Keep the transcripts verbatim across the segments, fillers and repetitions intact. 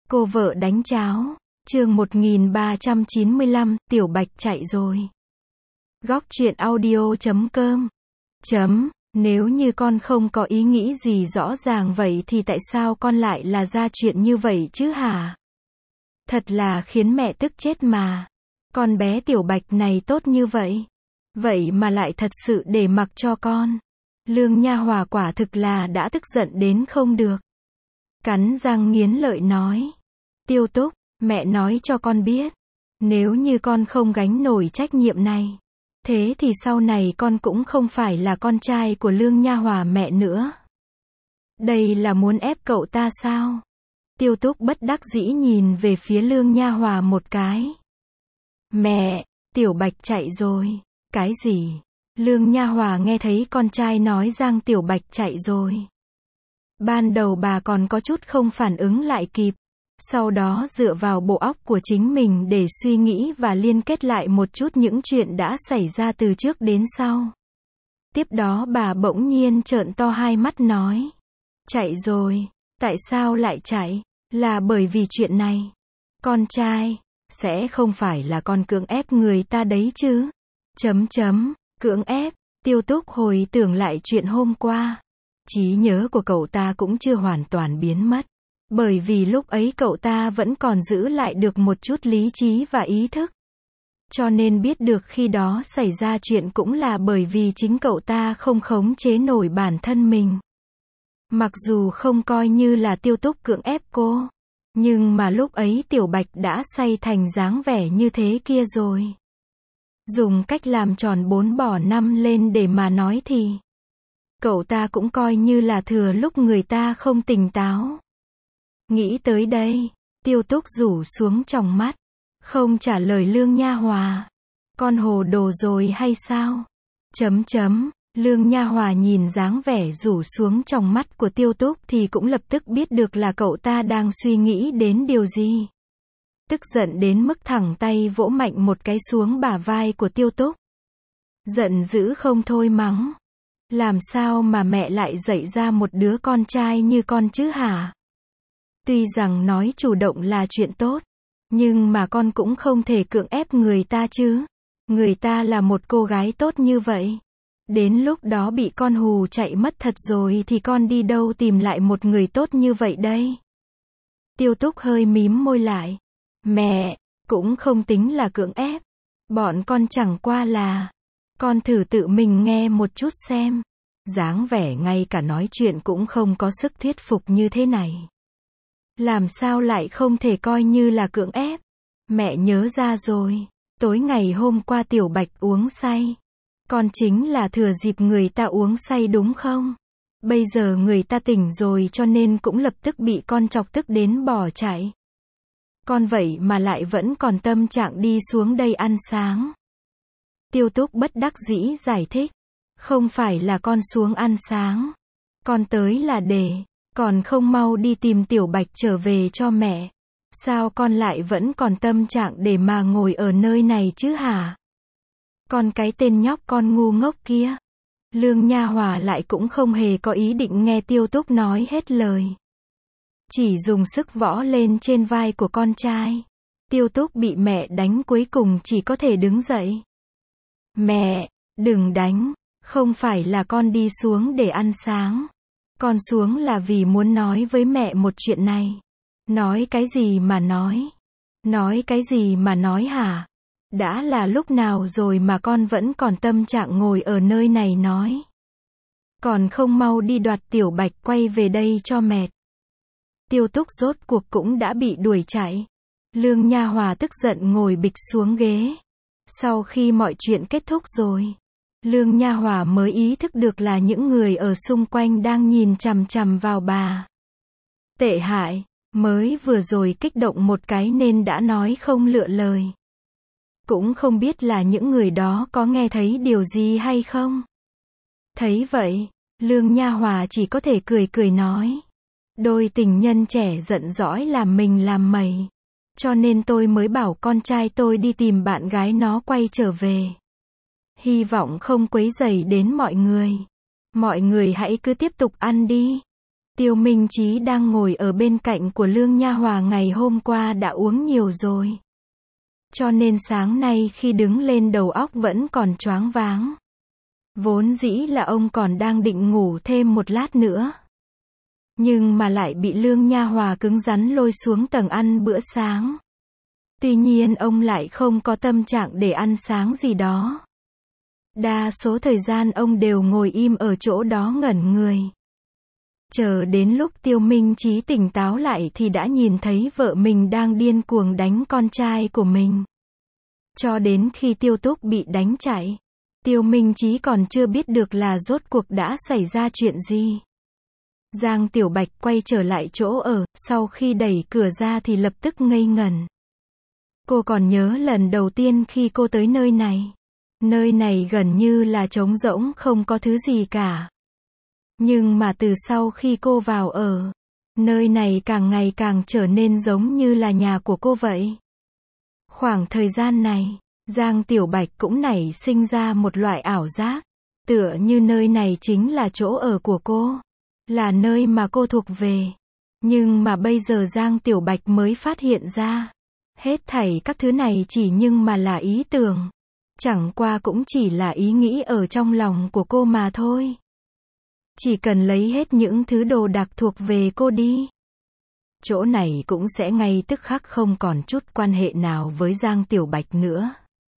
Cô vợ đánh cháo. Chương một nghìn ba trăm chín mươi lăm, Tiểu Bạch chạy rồi. Góc truyện audio chấm com. Chấm, nếu như con không có ý nghĩ gì rõ ràng vậy thì tại sao con lại là ra chuyện như vậy chứ hả? Thật là khiến mẹ tức chết mà. Con bé Tiểu Bạch này tốt như vậy. Vậy mà lại thật sự để mặc cho con. Lương Nha Hòa quả thực là đã tức giận đến không được. Cắn răng nghiến lợi nói. Tiêu Túc, mẹ nói cho con biết. Nếu như con không gánh nổi trách nhiệm này, thế thì sau này con cũng không phải là con trai của Lương Nha Hòa mẹ nữa. Đây là muốn ép cậu ta sao? Tiêu Túc bất đắc dĩ nhìn về phía Lương Nha Hòa một cái. Mẹ, Tiểu Bạch chạy rồi. Cái gì? Lương Nha Hòa nghe thấy con trai nói Giang Tiểu Bạch chạy rồi. Ban đầu bà còn có chút không phản ứng lại kịp. Sau đó dựa vào bộ óc của chính mình để suy nghĩ và liên kết lại một chút những chuyện đã xảy ra từ trước đến sau. Tiếp đó bà bỗng nhiên trợn to hai mắt nói. Chạy rồi, tại sao lại chạy? Là bởi vì chuyện này. Con trai, sẽ không phải là con cưỡng ép người ta đấy chứ? Chấm chấm, cưỡng ép, Tiêu Túc hồi tưởng lại chuyện hôm qua. Trí nhớ của cậu ta cũng chưa hoàn toàn biến mất. Bởi vì lúc ấy cậu ta vẫn còn giữ lại được một chút lý trí và ý thức. Cho nên biết được khi đó xảy ra chuyện cũng là bởi vì chính cậu ta không khống chế nổi bản thân mình. Mặc dù không coi như là Tiêu Túc cưỡng ép cô, nhưng mà lúc ấy Tiểu Bạch đã say thành dáng vẻ như thế kia rồi. Dùng cách làm tròn bốn bỏ năm lên để mà nói thì cậu ta cũng coi như là thừa lúc người ta không tỉnh táo. Nghĩ tới đây, Tiêu Túc rủ xuống tròng mắt, không trả lời Lương Nha Hòa. Con hồ đồ rồi hay sao? Chấm chấm, Lương Nha Hòa nhìn dáng vẻ rủ xuống tròng mắt của Tiêu Túc thì cũng lập tức biết được là cậu ta đang suy nghĩ đến điều gì. Tức giận đến mức thẳng tay vỗ mạnh một cái xuống bả vai của Tiêu Túc. Giận dữ không thôi mắng. Làm sao mà mẹ lại dạy ra một đứa con trai như con chứ hả? Tuy rằng nói chủ động là chuyện tốt, nhưng mà con cũng không thể cưỡng ép người ta chứ. Người ta là một cô gái tốt như vậy. Đến lúc đó bị con hù chạy mất thật rồi thì con đi đâu tìm lại một người tốt như vậy đây? Tiêu Túc hơi mím môi lại. Mẹ, cũng không tính là cưỡng ép. Bọn con chẳng qua là, con thử tự mình nghe một chút xem. Dáng vẻ ngay cả nói chuyện cũng không có sức thuyết phục như thế này. Làm sao lại không thể coi như là cưỡng ép? Mẹ nhớ ra rồi, tối ngày hôm qua Tiểu Bạch uống say. Con chính là thừa dịp người ta uống say đúng không? Bây giờ người ta tỉnh rồi cho nên cũng lập tức bị con chọc tức đến bỏ chạy. Con vậy mà lại vẫn còn tâm trạng đi xuống đây ăn sáng. Tiêu Túc bất đắc dĩ giải thích. Không phải là con xuống ăn sáng. Con tới là để, còn không mau đi tìm Tiểu Bạch trở về cho mẹ. Sao con lại vẫn còn tâm trạng để mà ngồi ở nơi này chứ hả? Con cái tên nhóc con ngu ngốc kia. Lương Nha Hòa lại cũng không hề có ý định nghe Tiêu Túc nói hết lời. Chỉ dùng sức võ lên trên vai của con trai. Tiêu Túc bị mẹ đánh cuối cùng chỉ có thể đứng dậy. Mẹ, đừng đánh, không phải là con đi xuống để ăn sáng. Con xuống là vì muốn nói với mẹ một chuyện này. Nói cái gì mà nói? Nói cái gì mà nói hả? Đã là lúc nào rồi mà con vẫn còn tâm trạng ngồi ở nơi này nói. Còn không mau đi đoạt Tiểu Bạch quay về đây cho mệt. Tiêu Túc rốt cuộc cũng đã bị đuổi chạy. Lương Nha Hòa tức giận ngồi bịch xuống ghế. Sau khi mọi chuyện kết thúc rồi, Lương Nha Hòa mới ý thức được là những người ở xung quanh đang nhìn chằm chằm vào bà. Tệ hại, mới vừa rồi kích động một cái nên đã nói không lựa lời. Cũng không biết là những người đó có nghe thấy điều gì hay không. Thấy vậy, Lương Nha Hòa chỉ có thể cười cười nói. Đôi tình nhân trẻ giận dỗi làm mình làm mày. Cho nên tôi mới bảo con trai tôi đi tìm bạn gái nó quay trở về. Hy vọng không quấy rầy đến mọi người. Mọi người hãy cứ tiếp tục ăn đi. Tiêu Minh Chí đang ngồi ở bên cạnh của Lương Nha Hòa ngày hôm qua đã uống nhiều rồi. Cho nên sáng nay khi đứng lên đầu óc vẫn còn choáng váng. Vốn dĩ là ông còn đang định ngủ thêm một lát nữa. Nhưng mà lại bị Lương Nha Hòa cứng rắn lôi xuống tầng ăn bữa sáng. Tuy nhiên ông lại không có tâm trạng để ăn sáng gì đó. Đa số thời gian ông đều ngồi im ở chỗ đó ngẩn người. Chờ đến lúc Tiêu Minh Chí tỉnh táo lại thì đã nhìn thấy vợ mình đang điên cuồng đánh con trai của mình. Cho đến khi Tiêu Túc bị đánh chạy, Tiêu Minh Chí còn chưa biết được là rốt cuộc đã xảy ra chuyện gì. Giang Tiểu Bạch quay trở lại chỗ ở, sau khi đẩy cửa ra thì lập tức ngây ngẩn. Cô còn nhớ lần đầu tiên khi cô tới nơi này. Nơi này gần như là trống rỗng không có thứ gì cả. Nhưng mà từ sau khi cô vào ở, nơi này càng ngày càng trở nên giống như là nhà của cô vậy. Khoảng thời gian này, Giang Tiểu Bạch cũng nảy sinh ra một loại ảo giác, tựa như nơi này chính là chỗ ở của cô, là nơi mà cô thuộc về. Nhưng mà bây giờ Giang Tiểu Bạch mới phát hiện ra, hết thảy các thứ này chỉ nhưng mà là ý tưởng, chẳng qua cũng chỉ là ý nghĩ ở trong lòng của cô mà thôi. Chỉ cần lấy hết những thứ đồ đạc thuộc về cô đi, chỗ này cũng sẽ ngay tức khắc không còn chút quan hệ nào với Giang Tiểu Bạch nữa.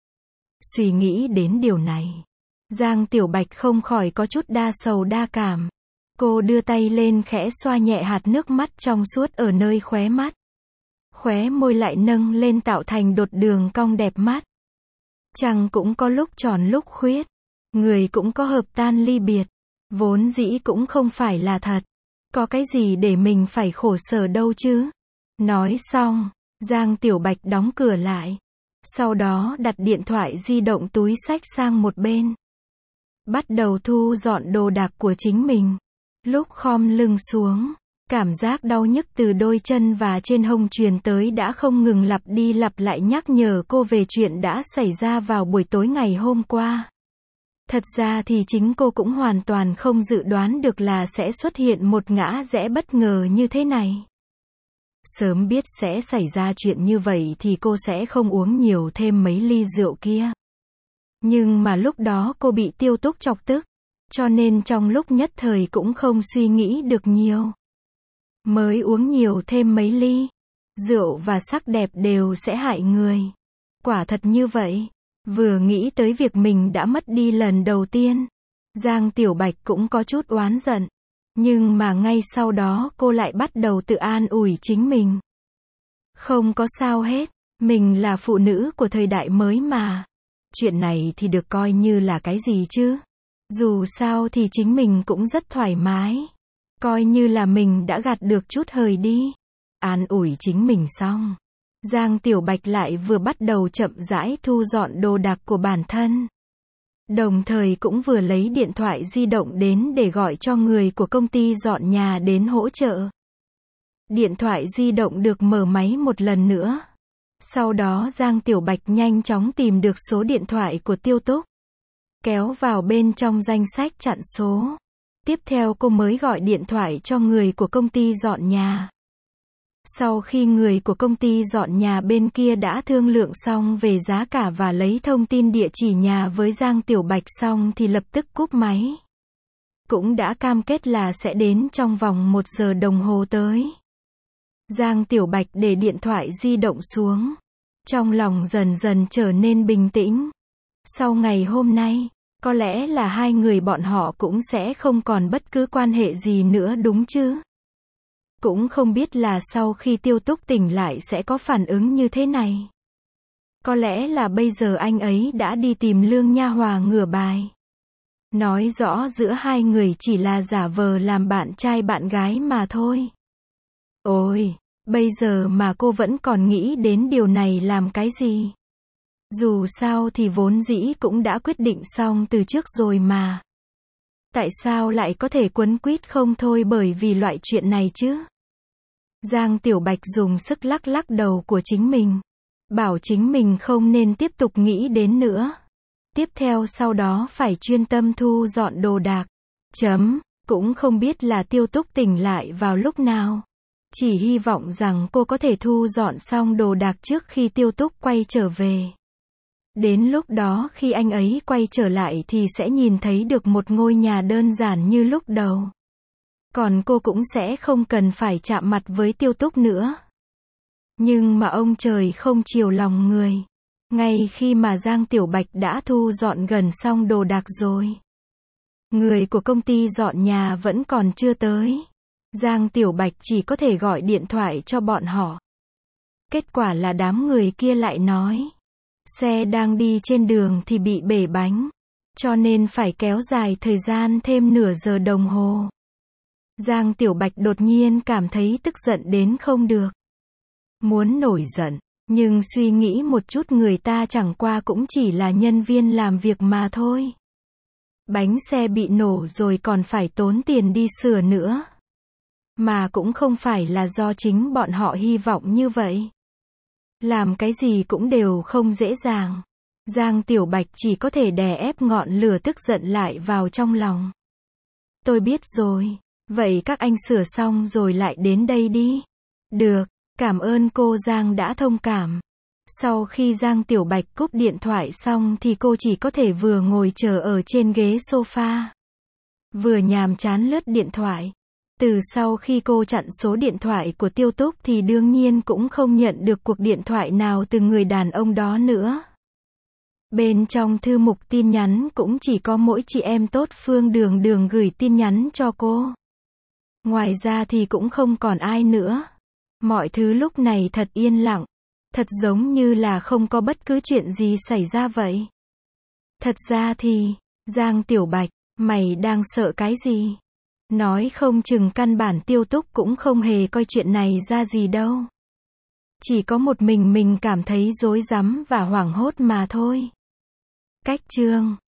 Suy nghĩ đến điều này, Giang Tiểu Bạch không khỏi có chút đa sầu đa cảm. Cô đưa tay lên khẽ xoa nhẹ hạt nước mắt trong suốt ở nơi khóe mắt. Khóe môi lại nâng lên tạo thành đột đường cong đẹp mắt. Trăng cũng có lúc tròn lúc khuyết, người cũng có hợp tan ly biệt, vốn dĩ cũng không phải là thật. Có cái gì để mình phải khổ sở đâu chứ? Nói xong, Giang Tiểu Bạch đóng cửa lại. Sau đó đặt điện thoại di động túi xách sang một bên. Bắt đầu thu dọn đồ đạc của chính mình. Lúc khom lưng xuống, cảm giác đau nhức từ đôi chân và trên hông truyền tới đã không ngừng lặp đi lặp lại nhắc nhở cô về chuyện đã xảy ra vào buổi tối ngày hôm qua. Thật ra thì chính cô cũng hoàn toàn không dự đoán được là sẽ xuất hiện một ngã rẽ bất ngờ như thế này. Sớm biết sẽ xảy ra chuyện như vậy thì cô sẽ không uống nhiều thêm mấy ly rượu kia. Nhưng mà lúc đó cô bị Tiêu Túc chọc tức, cho nên trong lúc nhất thời cũng không suy nghĩ được nhiều. Mới uống nhiều thêm mấy ly, rượu và sắc đẹp đều sẽ hại người. Quả thật như vậy. Vừa nghĩ tới việc mình đã mất đi lần đầu tiên, Giang Tiểu Bạch cũng có chút oán giận. Nhưng mà ngay sau đó cô lại bắt đầu tự an ủi chính mình. Không có sao hết, mình là phụ nữ của thời đại mới mà. Chuyện này thì được coi như là cái gì chứ? Dù sao thì chính mình cũng rất thoải mái. Coi như là mình đã gạt được chút hời đi. An ủi chính mình xong, Giang Tiểu Bạch lại vừa bắt đầu chậm rãi thu dọn đồ đạc của bản thân. Đồng thời cũng vừa lấy điện thoại di động đến để gọi cho người của công ty dọn nhà đến hỗ trợ. Điện thoại di động được mở máy một lần nữa. Sau đó Giang Tiểu Bạch nhanh chóng tìm được số điện thoại của Tiêu Túc. Kéo vào bên trong danh sách chặn số. Tiếp theo cô mới gọi điện thoại cho người của công ty dọn nhà. Sau khi người của công ty dọn nhà bên kia đã thương lượng xong về giá cả và lấy thông tin địa chỉ nhà với Giang Tiểu Bạch xong thì lập tức cúp máy. Cũng đã cam kết là sẽ đến trong vòng một giờ đồng hồ tới. Giang Tiểu Bạch để điện thoại di động xuống. Trong lòng dần dần trở nên bình tĩnh. Sau ngày hôm nay, có lẽ là hai người bọn họ cũng sẽ không còn bất cứ quan hệ gì nữa đúng chứ? Cũng không biết là sau khi Tiêu Túc tỉnh lại sẽ có phản ứng như thế này. Có lẽ là bây giờ anh ấy đã đi tìm Lương Nha Hòa ngửa bài. Nói rõ giữa hai người chỉ là giả vờ làm bạn trai bạn gái mà thôi. Ôi, bây giờ mà cô vẫn còn nghĩ đến điều này làm cái gì? Dù sao thì vốn dĩ cũng đã quyết định xong từ trước rồi mà. Tại sao lại có thể quấn quýt không thôi bởi vì loại chuyện này chứ? Giang Tiểu Bạch dùng sức lắc lắc đầu của chính mình. Bảo chính mình không nên tiếp tục nghĩ đến nữa. Tiếp theo sau đó phải chuyên tâm thu dọn đồ đạc. Chấm. Cũng không biết là Tiêu Túc tỉnh lại vào lúc nào. Chỉ hy vọng rằng cô có thể thu dọn xong đồ đạc trước khi Tiêu Túc quay trở về. Đến lúc đó khi anh ấy quay trở lại thì sẽ nhìn thấy được một ngôi nhà đơn giản như lúc đầu. Còn cô cũng sẽ không cần phải chạm mặt với Tiêu Túc nữa. Nhưng mà ông trời không chiều lòng người. Ngay khi mà Giang Tiểu Bạch đã thu dọn gần xong đồ đạc rồi. Người của công ty dọn nhà vẫn còn chưa tới. Giang Tiểu Bạch chỉ có thể gọi điện thoại cho bọn họ. Kết quả là đám người kia lại nói. Xe đang đi trên đường thì bị bể bánh. Cho nên phải kéo dài thời gian thêm nửa giờ đồng hồ. Giang Tiểu Bạch đột nhiên cảm thấy tức giận đến không được. Muốn nổi giận. Nhưng suy nghĩ một chút người ta chẳng qua cũng chỉ là nhân viên làm việc mà thôi. Bánh xe bị nổ rồi còn phải tốn tiền đi sửa nữa. Mà cũng không phải là do chính bọn họ hy vọng như vậy. Làm cái gì cũng đều không dễ dàng. Giang Tiểu Bạch chỉ có thể đè ép ngọn lửa tức giận lại vào trong lòng. Tôi biết rồi. Vậy các anh sửa xong rồi lại đến đây đi. Được, cảm ơn cô Giang đã thông cảm. Sau khi Giang Tiểu Bạch cúp điện thoại xong thì cô chỉ có thể vừa ngồi chờ ở trên ghế sofa. Vừa nhàm chán lướt điện thoại. Từ sau khi cô chặn số điện thoại của Tiêu Túc thì đương nhiên cũng không nhận được cuộc điện thoại nào từ người đàn ông đó nữa. Bên trong thư mục tin nhắn cũng chỉ có mỗi chị em tốt Phương Đường Đường gửi tin nhắn cho cô. Ngoài ra thì cũng không còn ai nữa. Mọi thứ lúc này thật yên lặng. Thật giống như là không có bất cứ chuyện gì xảy ra vậy. Thật ra thì, Giang Tiểu Bạch, mày đang sợ cái gì? Nói không chừng căn bản Tiêu Túc cũng không hề coi chuyện này ra gì đâu. Chỉ có một mình mình cảm thấy rối rắm và hoảng hốt mà thôi. Cách chương